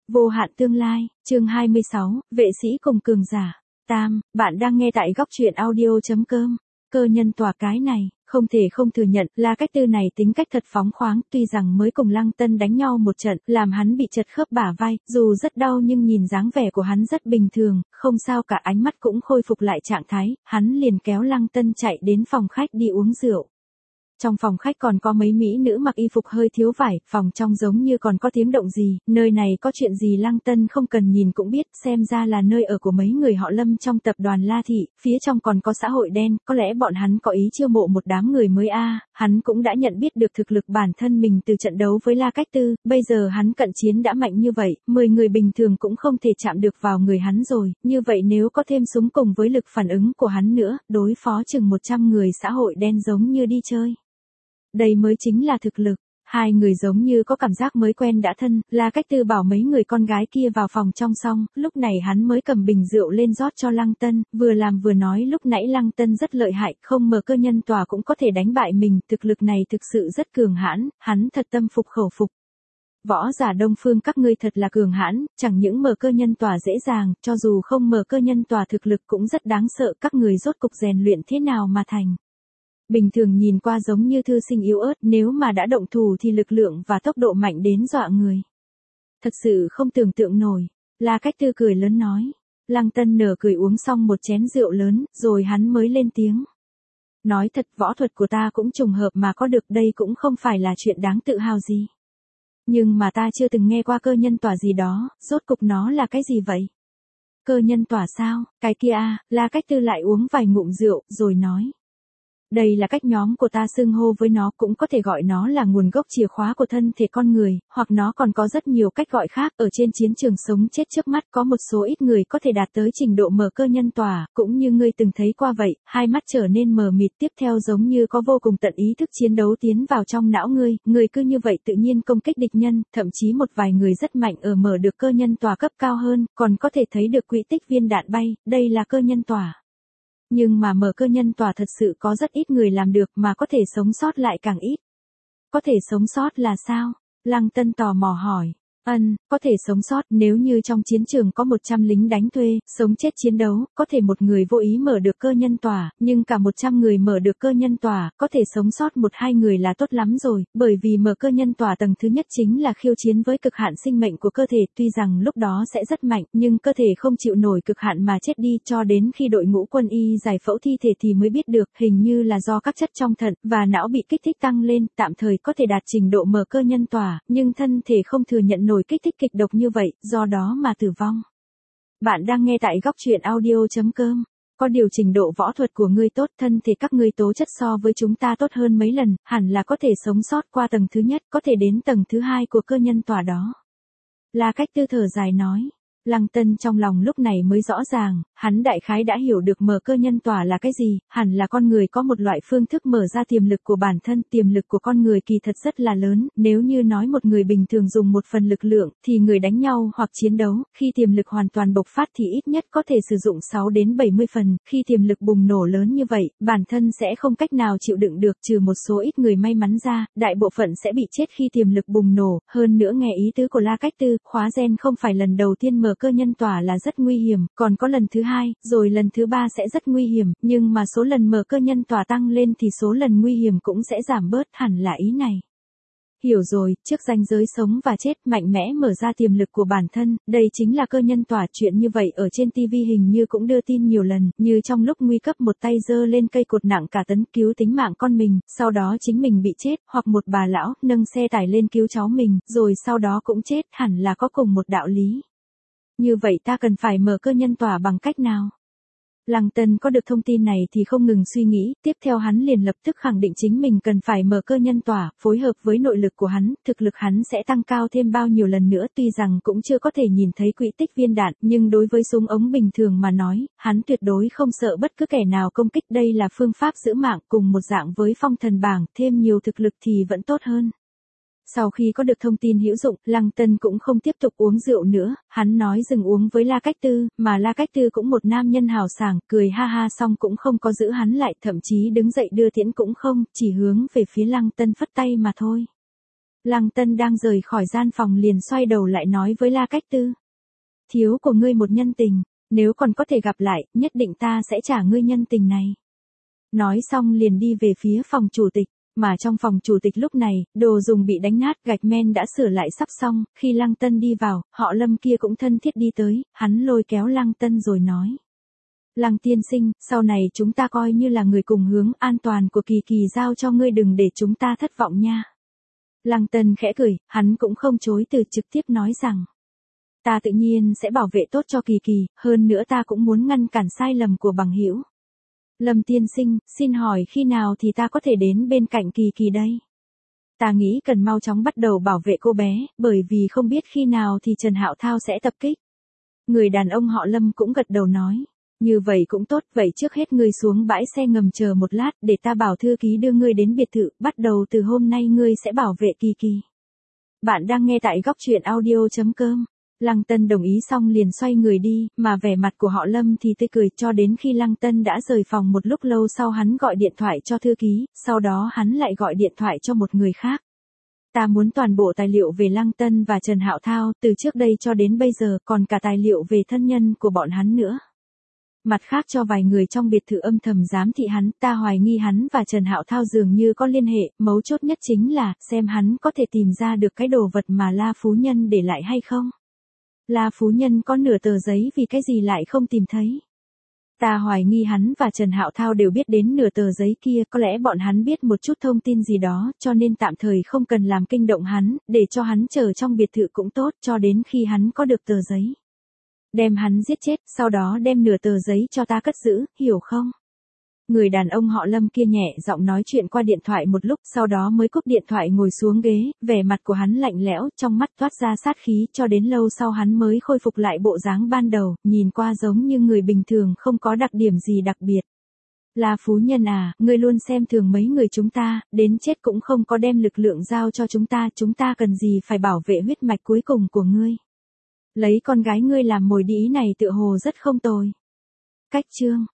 Vô hạn tương lai, chương 26, vệ sĩ cùng cường giả. Tam, bạn đang nghe tại góc truyện audio.com. Cơ nhân tỏa cái này, không thể không thừa nhận, La Cách Tư này tính cách thật phóng khoáng, tuy rằng mới cùng Lăng Tân đánh nhau một trận, làm hắn bị chật khớp bả vai, dù rất đau nhưng nhìn dáng vẻ của hắn rất bình thường, không sao cả, ánh mắt cũng khôi phục lại trạng thái, hắn liền kéo Lăng Tân chạy đến phòng khách đi uống rượu. Trong phòng khách còn có mấy mỹ nữ mặc y phục hơi thiếu vải, phòng trong giống như còn có tiếng động gì, nơi này có chuyện gì Lăng Tân không cần nhìn cũng biết, xem ra là nơi ở của mấy người họ Lâm trong tập đoàn La Thị, phía trong còn có xã hội đen, có lẽ bọn hắn có ý chiêu mộ một đám người mới hắn cũng đã nhận biết được thực lực bản thân mình từ trận đấu với La Cách Tư, bây giờ hắn cận chiến đã mạnh như vậy, 10 người bình thường cũng không thể chạm được vào người hắn rồi, như vậy nếu có thêm súng cùng với lực phản ứng của hắn nữa, đối phó chừng 100 người xã hội đen giống như đi chơi. Đây mới chính là thực lực. Hai người giống như có cảm giác mới quen đã thân, La Cách Tư bảo mấy người con gái kia vào phòng trong xong, lúc này hắn mới cầm bình rượu lên rót cho Lăng Tân, vừa làm vừa nói lúc nãy Lăng Tân rất lợi hại, không mở cơ nhân tòa cũng có thể đánh bại mình, thực lực này thực sự rất cường hãn, hắn thật tâm phục khẩu phục. Võ giả Đông Phương các ngươi thật là cường hãn, chẳng những mở cơ nhân tòa dễ dàng, cho dù không mở cơ nhân tòa thực lực cũng rất đáng sợ, các người rốt cục rèn luyện thế nào mà thành. Bình thường nhìn qua giống như thư sinh yếu ớt, nếu mà đã động thủ thì lực lượng và tốc độ mạnh đến dọa người. Thật sự không tưởng tượng nổi. La Cách Tư cười lớn nói. Lăng Tân nở cười uống xong một chén rượu lớn, rồi hắn mới lên tiếng. Nói thật, võ thuật của ta cũng trùng hợp mà có được, đây cũng không phải là chuyện đáng tự hào gì. Nhưng mà ta chưa từng nghe qua cơ nhân tỏa gì đó, rốt cục nó là cái gì vậy? Cơ nhân tỏa sao? Cái kia La Cách Tư lại uống vài ngụm rượu, rồi nói. Đây là cách nhóm của ta xưng hô với nó, cũng có thể gọi nó là nguồn gốc chìa khóa của thân thể con người, hoặc nó còn có rất nhiều cách gọi khác. Ở trên chiến trường sống chết trước mắt có một số ít người có thể đạt tới trình độ mở cơ nhân tỏa, cũng như ngươi từng thấy qua vậy, hai mắt trở nên mờ mịt, tiếp theo giống như có vô cùng tận ý thức chiến đấu tiến vào trong não ngươi cứ như vậy tự nhiên công kích địch nhân, thậm chí một vài người rất mạnh ở mở được cơ nhân tỏa cấp cao hơn, còn có thể thấy được quỹ tích viên đạn bay, đây là cơ nhân tỏa. Nhưng mà mở cơ nhân tỏa thật sự có rất ít người làm được, mà có thể sống sót lại càng ít. Có thể sống sót là sao? Lăng Tân tò mò hỏi. Có thể sống sót nếu như trong chiến trường có 100 lính đánh thuê, sống chết chiến đấu, có thể một người vô ý mở được cơ nhân tỏa, nhưng cả 100 người mở được cơ nhân tỏa, có thể sống sót 1-2 người là tốt lắm rồi, bởi vì mở cơ nhân tỏa tầng thứ nhất chính là khiêu chiến với cực hạn sinh mệnh của cơ thể, tuy rằng lúc đó sẽ rất mạnh, nhưng cơ thể không chịu nổi cực hạn mà chết đi, cho đến khi đội ngũ quân y giải phẫu thi thể thì mới biết được, hình như là do các chất trong thận và não bị kích thích tăng lên, tạm thời có thể đạt trình độ mở cơ nhân tỏa, nhưng thân thể không thừa nhận nổi kích thích kịch độc như vậy, do đó mà tử vong. Bạn đang nghe tại góc truyện audio.com. Có điều trình độ võ thuật của ngươi tốt, thân thể các ngươi tố chất so với chúng ta tốt hơn mấy lần, hẳn là có thể sống sót qua tầng thứ nhất, có thể đến tầng thứ hai của cơ nhân tỏa đó. La Cách Tư thở dài nói. Lăng Tân trong lòng lúc này mới rõ ràng, hắn đại khái đã hiểu được mở cơ nhân tỏa là cái gì, hẳn là con người có một loại phương thức mở ra tiềm lực của bản thân, tiềm lực của con người kỳ thật rất là lớn, nếu như nói một người bình thường dùng một phần lực lượng, thì người đánh nhau hoặc chiến đấu, khi tiềm lực hoàn toàn bộc phát thì ít nhất có thể sử dụng 6 đến 70 phần, khi tiềm lực bùng nổ lớn như vậy, bản thân sẽ không cách nào chịu đựng được, trừ một số ít người may mắn ra, đại bộ phận sẽ bị chết khi tiềm lực bùng nổ, hơn nữa nghe ý tứ của La Cách Tư, khóa gen không phải lần đầu tiên mở cơ nhân tỏa là rất nguy hiểm, còn có lần thứ hai, rồi lần thứ ba sẽ rất nguy hiểm, nhưng mà số lần mở cơ nhân tỏa tăng lên thì số lần nguy hiểm cũng sẽ giảm bớt, hẳn là ý này. Hiểu rồi, trước ranh giới sống và chết, mạnh mẽ mở ra tiềm lực của bản thân, đây chính là cơ nhân tỏa, chuyện như vậy ở trên TV hình như cũng đưa tin nhiều lần, như trong lúc nguy cấp một tay giơ lên cây cột nặng cả tấn cứu tính mạng con mình, sau đó chính mình bị chết, hoặc một bà lão nâng xe tải lên cứu cháu mình, rồi sau đó cũng chết, hẳn là có cùng một đạo lý. Như vậy ta cần phải mở cơ nhân tỏa bằng cách nào? Lăng Tân có được thông tin này thì không ngừng suy nghĩ, tiếp theo hắn liền lập tức khẳng định chính mình cần phải mở cơ nhân tỏa, phối hợp với nội lực của hắn, thực lực hắn sẽ tăng cao thêm bao nhiêu lần nữa, tuy rằng cũng chưa có thể nhìn thấy quỹ tích viên đạn, nhưng đối với súng ống bình thường mà nói, hắn tuyệt đối không sợ bất cứ kẻ nào công kích, đây là phương pháp giữ mạng, cùng một dạng với phong thần bảng, thêm nhiều thực lực thì vẫn tốt hơn. Sau khi có được thông tin hữu dụng, Lăng Tân cũng không tiếp tục uống rượu nữa, hắn nói dừng uống với La Cách Tư, mà La Cách Tư cũng một nam nhân hào sảng, cười ha ha xong cũng không có giữ hắn lại, thậm chí đứng dậy đưa tiễn cũng không, chỉ hướng về phía Lăng Tân phất tay mà thôi. Lăng Tân đang rời khỏi gian phòng liền xoay đầu lại nói với La Cách Tư. Thiếu của ngươi một nhân tình, nếu còn có thể gặp lại, nhất định ta sẽ trả ngươi nhân tình này. Nói xong liền đi về phía phòng chủ tịch, mà trong phòng chủ tịch lúc này, đồ dùng bị đánh nát, gạch men đã sửa lại sắp xong, khi Lăng Tân đi vào, họ Lâm kia cũng thân thiết đi tới, hắn lôi kéo Lăng Tân rồi nói. Lăng tiên sinh, sau này chúng ta coi như là người cùng hướng, an toàn của Kỳ Kỳ giao cho ngươi, đừng để chúng ta thất vọng nha. Lăng Tân khẽ cười, hắn cũng không chối từ, trực tiếp nói rằng. Ta tự nhiên sẽ bảo vệ tốt cho Kỳ Kỳ, hơn nữa ta cũng muốn ngăn cản sai lầm của bằng hữu. Lâm tiên sinh, xin hỏi khi nào thì ta có thể đến bên cạnh Kỳ Kỳ đây? Ta nghĩ cần mau chóng bắt đầu bảo vệ cô bé, bởi vì không biết khi nào thì Trần Hạo Thao sẽ tập kích. Người đàn ông họ Lâm cũng gật đầu nói. Như vậy cũng tốt, vậy trước hết ngươi xuống bãi xe ngầm chờ một lát, để ta bảo thư ký đưa ngươi đến biệt thự, bắt đầu từ hôm nay ngươi sẽ bảo vệ Kỳ Kỳ. Bạn đang nghe tại góc truyện audio.com. Lăng Tân đồng ý xong liền xoay người đi, mà vẻ mặt của họ Lâm thì tươi cười, cho đến khi Lăng Tân đã rời phòng một lúc lâu sau hắn gọi điện thoại cho thư ký, sau đó hắn lại gọi điện thoại cho một người khác. Ta muốn toàn bộ tài liệu về Lăng Tân và Trần Hạo Thao, từ trước đây cho đến bây giờ, còn cả tài liệu về thân nhân của bọn hắn nữa. Mặt khác cho vài người trong biệt thự âm thầm giám thị hắn, ta hoài nghi hắn và Trần Hạo Thao dường như có liên hệ, mấu chốt nhất chính là, xem hắn có thể tìm ra được cái đồ vật mà La Phú Nhân để lại hay không. La Phú Nhân có nửa tờ giấy, vì cái gì lại không tìm thấy. Ta hoài nghi hắn và Trần Hạo Thao đều biết đến nửa tờ giấy kia, có lẽ bọn hắn biết một chút thông tin gì đó, cho nên tạm thời không cần làm kinh động hắn, để cho hắn chờ trong biệt thự cũng tốt, cho đến khi hắn có được tờ giấy. Đem hắn giết chết, sau đó đem nửa tờ giấy cho ta cất giữ, hiểu không? Người đàn ông họ Lâm kia nhẹ giọng nói chuyện qua điện thoại một lúc, sau đó mới cúp điện thoại ngồi xuống ghế, vẻ mặt của hắn lạnh lẽo, trong mắt toát ra sát khí, cho đến lâu sau hắn mới khôi phục lại bộ dáng ban đầu, nhìn qua giống như người bình thường, không có đặc điểm gì đặc biệt. La Phú Nhân à, ngươi luôn xem thường mấy người chúng ta, đến chết cũng không có đem lực lượng giao cho chúng ta cần gì phải bảo vệ huyết mạch cuối cùng của ngươi. Lấy con gái ngươi làm mồi, đi ý này tựa hồ rất không tồi. Cách chương